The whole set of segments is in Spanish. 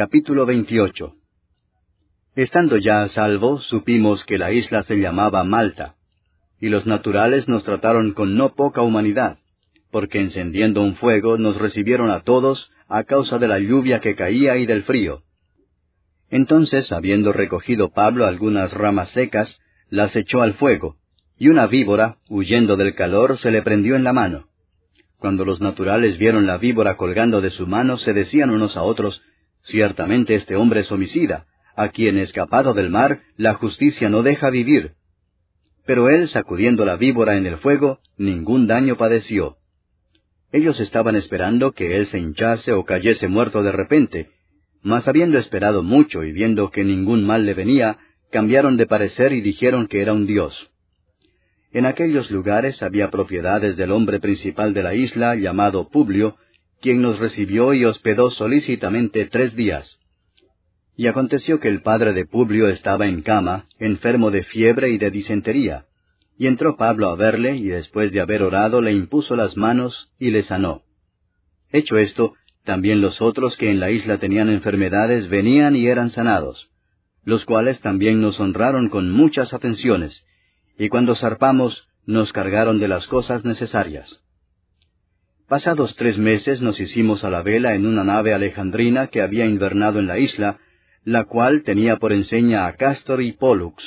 Capítulo 28. Estando ya a salvo, supimos que la isla se llamaba Malta, y los naturales nos trataron con no poca humanidad, porque encendiendo un fuego nos recibieron a todos a causa de la lluvia que caía y del frío. Entonces, habiendo recogido Pablo algunas ramas secas, las echó al fuego, y una víbora, huyendo del calor, se le prendió en la mano. Cuando los naturales vieron la víbora colgando de su mano, se decían unos a otros: «Ciertamente este hombre es homicida, a quien escapado del mar, la justicia no deja vivir». Pero él, sacudiendo la víbora en el fuego, ningún daño padeció. Ellos estaban esperando que él se hinchase o cayese muerto de repente, mas habiendo esperado mucho y viendo que ningún mal le venía, cambiaron de parecer y dijeron que era un dios. En aquellos lugares había propiedades del hombre principal de la isla, llamado Publio, quien nos recibió y hospedó solícitamente 3 días. Y aconteció que el padre de Publio estaba en cama, enfermo de fiebre y de disentería. Y entró Pablo a verle, y después de haber orado le impuso las manos, y le sanó. Hecho esto, también los otros que en la isla tenían enfermedades venían y eran sanados, los cuales también nos honraron con muchas atenciones, y cuando zarpamos, nos cargaron de las cosas necesarias. Pasados 3 meses nos hicimos a la vela en una nave alejandrina que había invernado en la isla, la cual tenía por enseña a Cástor y Pólux.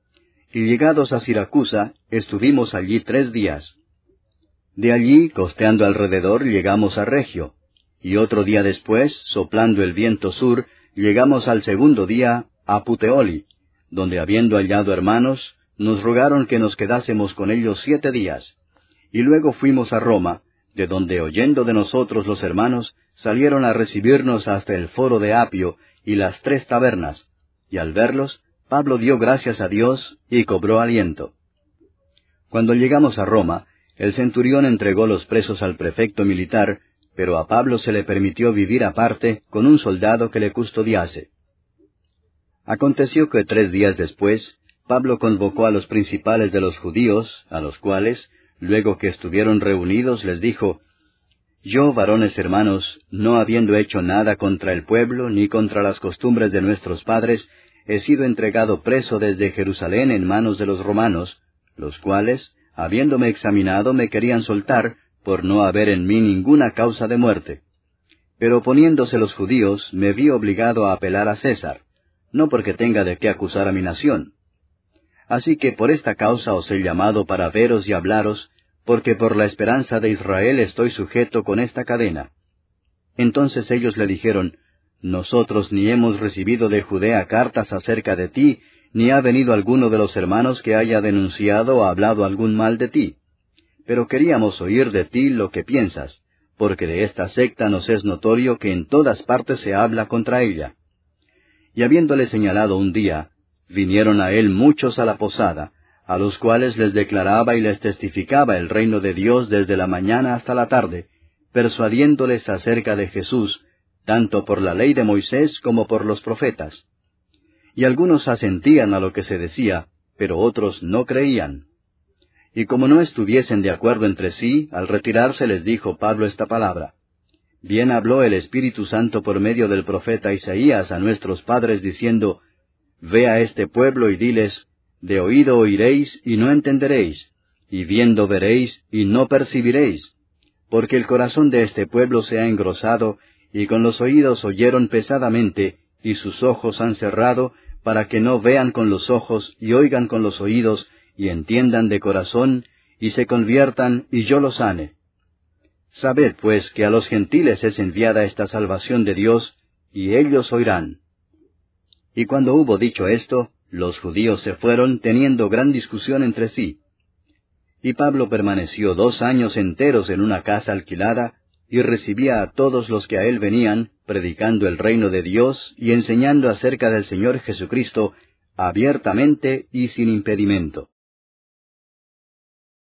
Y llegados a Siracusa, estuvimos allí 3 días. De allí, costeando alrededor, llegamos a Regio, y otro día después, soplando el viento sur, llegamos al 2º día a Puteoli, donde habiendo hallado hermanos, nos rogaron que nos quedásemos con ellos 7 días. Y luego fuimos a Roma, de donde oyendo de nosotros los hermanos, salieron a recibirnos hasta el foro de Apio y las 3 tabernas, y al verlos, Pablo dio gracias a Dios y cobró aliento. Cuando llegamos a Roma, el centurión entregó los presos al prefecto militar, pero a Pablo se le permitió vivir aparte con un soldado que le custodiase. Aconteció que 3 días después, Pablo convocó a los principales de los judíos, a los cuales, luego que estuvieron reunidos, les dijo: «Yo, varones hermanos, no habiendo hecho nada contra el pueblo, ni contra las costumbres de nuestros padres, he sido entregado preso desde Jerusalén en manos de los romanos, los cuales, habiéndome examinado, me querían soltar, por no haber en mí ninguna causa de muerte. Pero poniéndose los judíos, me vi obligado a apelar a César, no porque tenga de qué acusar a mi nación. Así que por esta causa os he llamado para veros y hablaros, porque por la esperanza de Israel estoy sujeto con esta cadena». Entonces ellos le dijeron: «Nosotros ni hemos recibido de Judea cartas acerca de ti, ni ha venido alguno de los hermanos que haya denunciado o hablado algún mal de ti. Pero queríamos oír de ti lo que piensas, porque de esta secta nos es notorio que en todas partes se habla contra ella». Y habiéndole señalado un día, vinieron a él muchos a la posada, a los cuales les declaraba y les testificaba el reino de Dios desde la mañana hasta la tarde, persuadiéndoles acerca de Jesús, tanto por la ley de Moisés como por los profetas. Y algunos asentían a lo que se decía, pero otros no creían. Y como no estuviesen de acuerdo entre sí, al retirarse les dijo Pablo esta palabra: «Bien habló el Espíritu Santo por medio del profeta Isaías a nuestros padres, diciendo: Ve a este pueblo y diles: de oído oiréis y no entenderéis, y viendo veréis y no percibiréis, porque el corazón de este pueblo se ha engrosado, y con los oídos oyeron pesadamente, y sus ojos han cerrado, para que no vean con los ojos y oigan con los oídos, y entiendan de corazón, y se conviertan, y yo los sane. Sabed pues que a los gentiles es enviada esta salvación de Dios, y ellos oirán». Y cuando hubo dicho esto, los judíos se fueron, teniendo gran discusión entre sí. Y Pablo permaneció 2 años enteros en una casa alquilada, y recibía a todos los que a él venían, predicando el reino de Dios y enseñando acerca del Señor Jesucristo, abiertamente y sin impedimento.